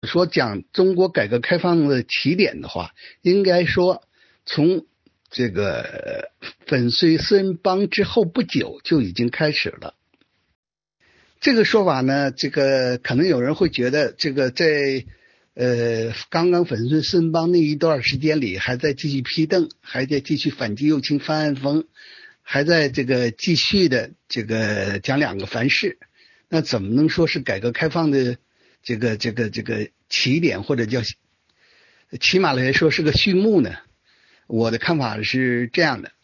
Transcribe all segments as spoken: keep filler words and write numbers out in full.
说讲中国改革开放的起点的话，应该说从这个粉碎四人帮之后不久就已经开始了。这个说法呢，这个可能有人会觉得，这个在呃刚刚粉碎四人帮那一段时间里，还在继续批邓，还在继续反击右倾翻案风，还在这个继续的这个讲两个凡是，那怎么能说是改革开放的这个这个这个起点，或者叫起码来说是个序幕呢？我的看法是这样的。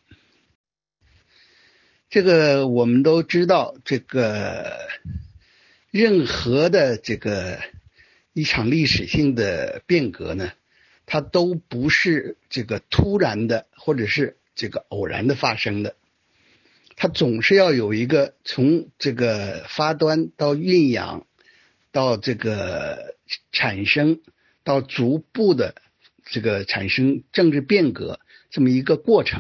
这个我们都知道，这个任何的这个一场历史性的变革呢，它都不是这个突然的或者是这个偶然的发生的，它总是要有一个从这个发端到酝养到这个产生到逐步的这个产生政治变革这么一个过程。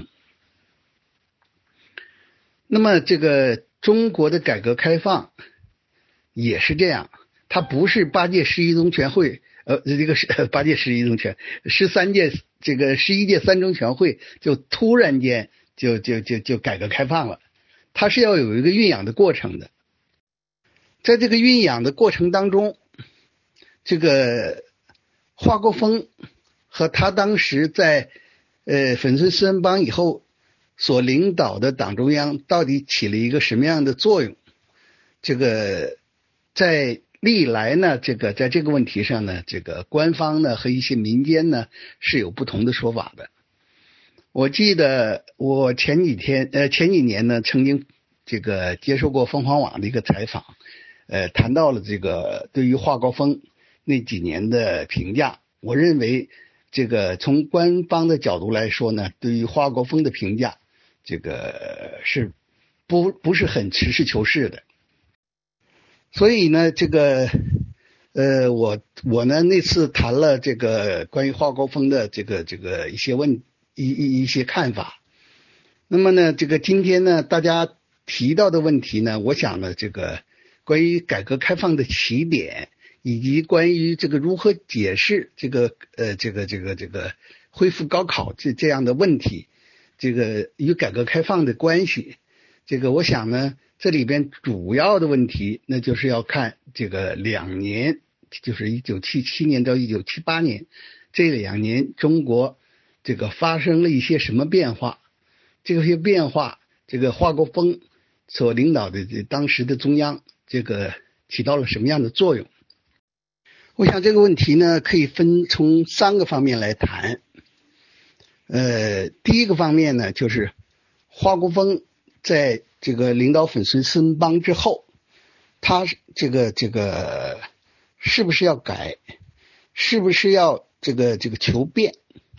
那么这个中国的改革开放也是这样，它不是八届十一中全会，呃，这个是八届十一中全，十三届这个十一届三中全会就突然间就就就就改革开放了，它是要有一个酝养的过程的。在这个酝养的过程当中，这个华国锋和他当时在呃粉碎四人帮以后所领导的党中央到底起了一个什么样的作用？这个在历来呢，这个在这个问题上呢，这个官方呢和一些民间呢是有不同的说法的。我记得我前几天呃前几年呢，曾经这个接受过凤凰网的一个采访，呃，谈到了这个对于华国锋那几年的评价。我认为这个从官方的角度来说呢，对于华国锋的评价，这个是不不是很实事求是的。所以呢，这个呃，我我呢那次谈了这个关于华国锋的这个这个一些问一一一些看法。那么呢，这个今天呢，大家提到的问题呢，我想呢，这个关于改革开放的起点，以及关于这个如何解释这个呃这个这个这个恢复高考这这样的问题，这个与改革开放的关系，这个我想呢，这里边主要的问题，那就是要看这个两年，就是一九七七年到一九七八年这两年，中国这个发生了一些什么变化。这些变化，这个华国锋所领导的当时的中央，这个起到了什么样的作用？我想这个问题呢，可以分从三个方面来谈。呃，第一个方面呢，就是华国锋在这个领导粉碎四人帮之后，他这个这个是不是要改，是不是要这个这个求变？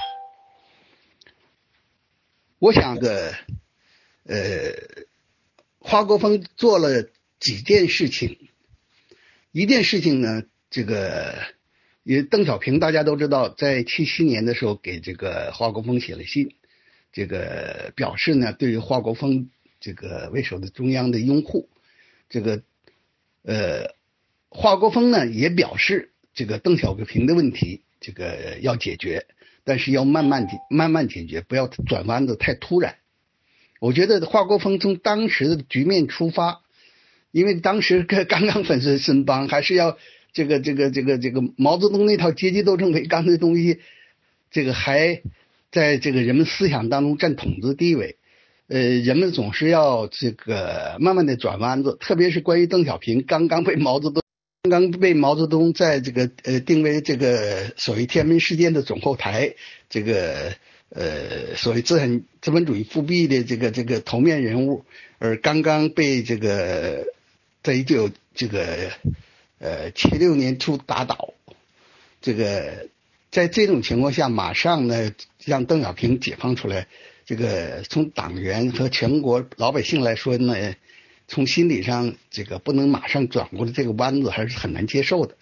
我想的。呃，华国锋做了几件事情，一件事情呢，这个也邓小平大家都知道，在七七年的时候给这个华国锋写了信，这个表示呢对于华国锋这个为首的中央的拥护，这个呃华国锋呢也表示这个邓小平的问题这个要解决，但是要慢慢慢慢解决，不要转弯的太突然。我觉得华国锋从当时的局面出发，因为当时刚刚粉碎四人帮，还是要这个这个这个这个毛泽东那套阶级斗争为纲的东西，这个还在这个人们思想当中占统治地位。呃，人们总是要这个慢慢的转弯子，特别是关于邓小平刚刚被毛泽东刚刚被毛泽东在这个呃定为这个所谓天安门事件的总后台，这个。呃，所谓资产资本主义复辟的这个这个头面人物，而刚刚被这个在一九这个呃七六年初打倒，这个在这种情况下，马上呢让邓小平解放出来，这个从党员和全国老百姓来说呢，从心理上这个不能马上转过来这个弯子，还是很难接受的。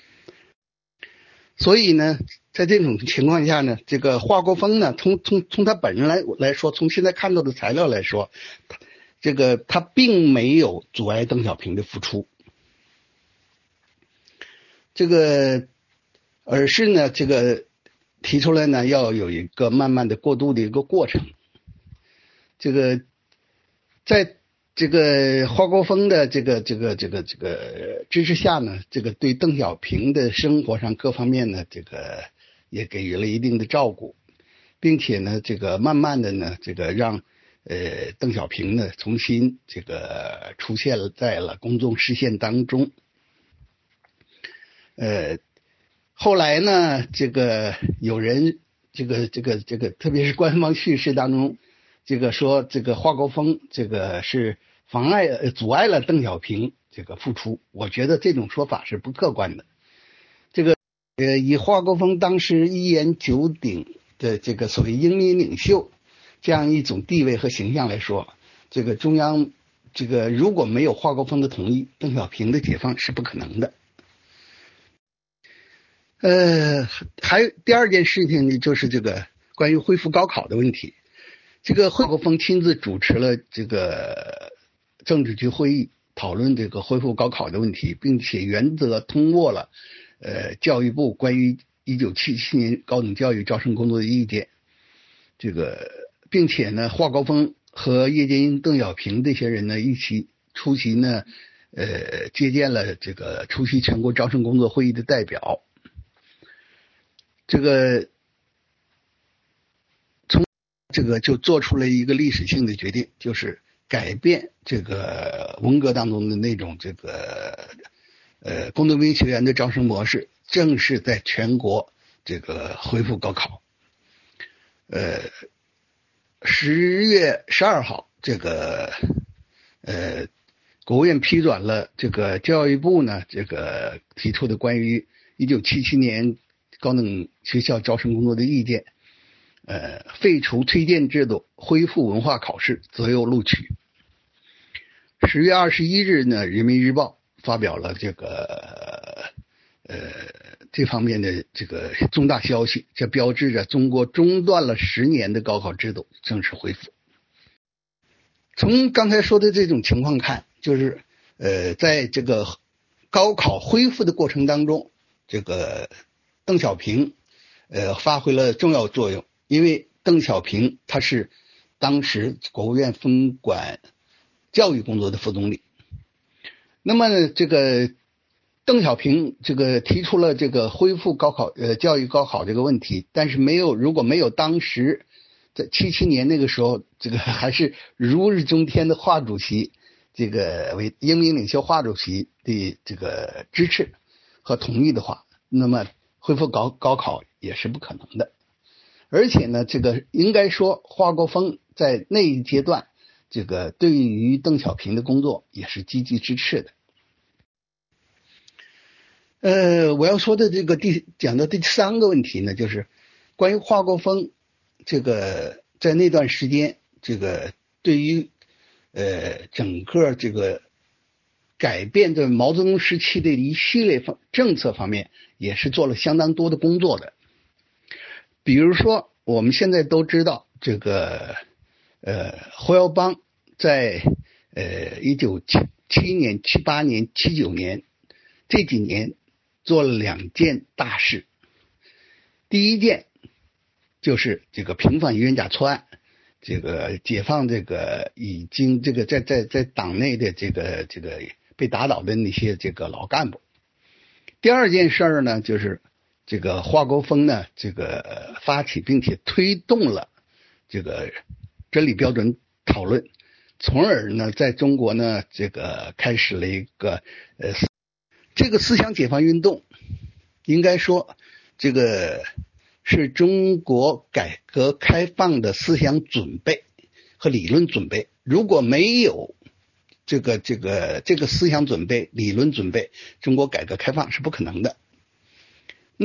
所以呢，在这种情况下呢，这个华国锋呢，从从从他本人来来说，从现在看到的材料来说，这个他并没有阻碍邓小平的复出。这个而是呢这个提出来呢要有一个慢慢的过渡的一个过程。这个在这个华国锋的这个这个这个这个支持下呢，这个对邓小平的生活上各方面呢，这个也给予了一定的照顾，并且呢，这个慢慢的呢，这个让呃邓小平呢重新这个出现了在了公众视线当中。呃，后来呢，这个有人这个这个这个，特别是官方叙事当中，这个说这个华国锋这个是妨碍呃阻碍了邓小平这个复出，我觉得这种说法是不客观的。这个呃以华国锋当时一言九鼎的这个所谓英明领袖这样一种地位和形象来说，这个中央这个如果没有华国锋的同意，邓小平的解放是不可能的。呃，还有第二件事情呢，就是这个关于恢复高考的问题。这个华国锋亲自主持了这个政治局会议，讨论这个恢复高考的问题，并且原则通过了呃教育部关于一九七七年高等教育招生工作的意见。这个，并且呢，华国锋和叶剑英、邓小平这些人呢一起出席呢，呃，接见了这个出席全国招生工作会议的代表。这个从这个就做出了一个历史性的决定，就是改变这个文革当中的那种这个呃工农兵学员的招生模式，正式在全国这个恢复高考。呃，十月十二号，这个呃国务院批准了这个教育部呢这个提出的关于一九七七年高等学校招生工作的意见，呃，废除推荐制度，恢复文化考试，择优录取。十月二十一日呢，人民日报发表了这个呃这方面的这个重大消息，这标志着中国中断了十年的高考制度正式恢复。从刚才说的这种情况看，就是呃，在这个高考恢复的过程当中，这个邓小平呃发挥了重要作用，因为邓小平他是当时国务院分管教育工作的副总理。那么这个邓小平这个提出了这个恢复高考呃教育高考这个问题，但是没有如果没有当时在七七年那个时候这个还是如日中天的华主席这个为英明领袖华主席的这个支持和同意的话，那么恢复高高考也是不可能的。而且呢，这个应该说华国锋在那一阶段这个对于邓小平的工作也是积极支持的。呃，我要说的这个第讲的第三个问题呢，就是关于华国锋这个在那段时间这个对于呃整个这个改变的毛泽东时期的一系列方政策方面也是做了相当多的工作的。比如说我们现在都知道这个呃胡耀邦在呃一九七七年、七八年、七九年这几年做了两件大事。第一件就是这个平反冤假错案，这个解放这个已经这个在在在党内的这个这个被打倒的那些这个老干部。第二件事呢，就是这个华国锋呢这个发起并且推动了这个真理标准讨论，从而呢在中国呢这个开始了一个呃这个思想解放运动，应该说这个是中国改革开放的思想准备和理论准备。如果没有这个这个这个思想准备、理论准备，中国改革开放是不可能的。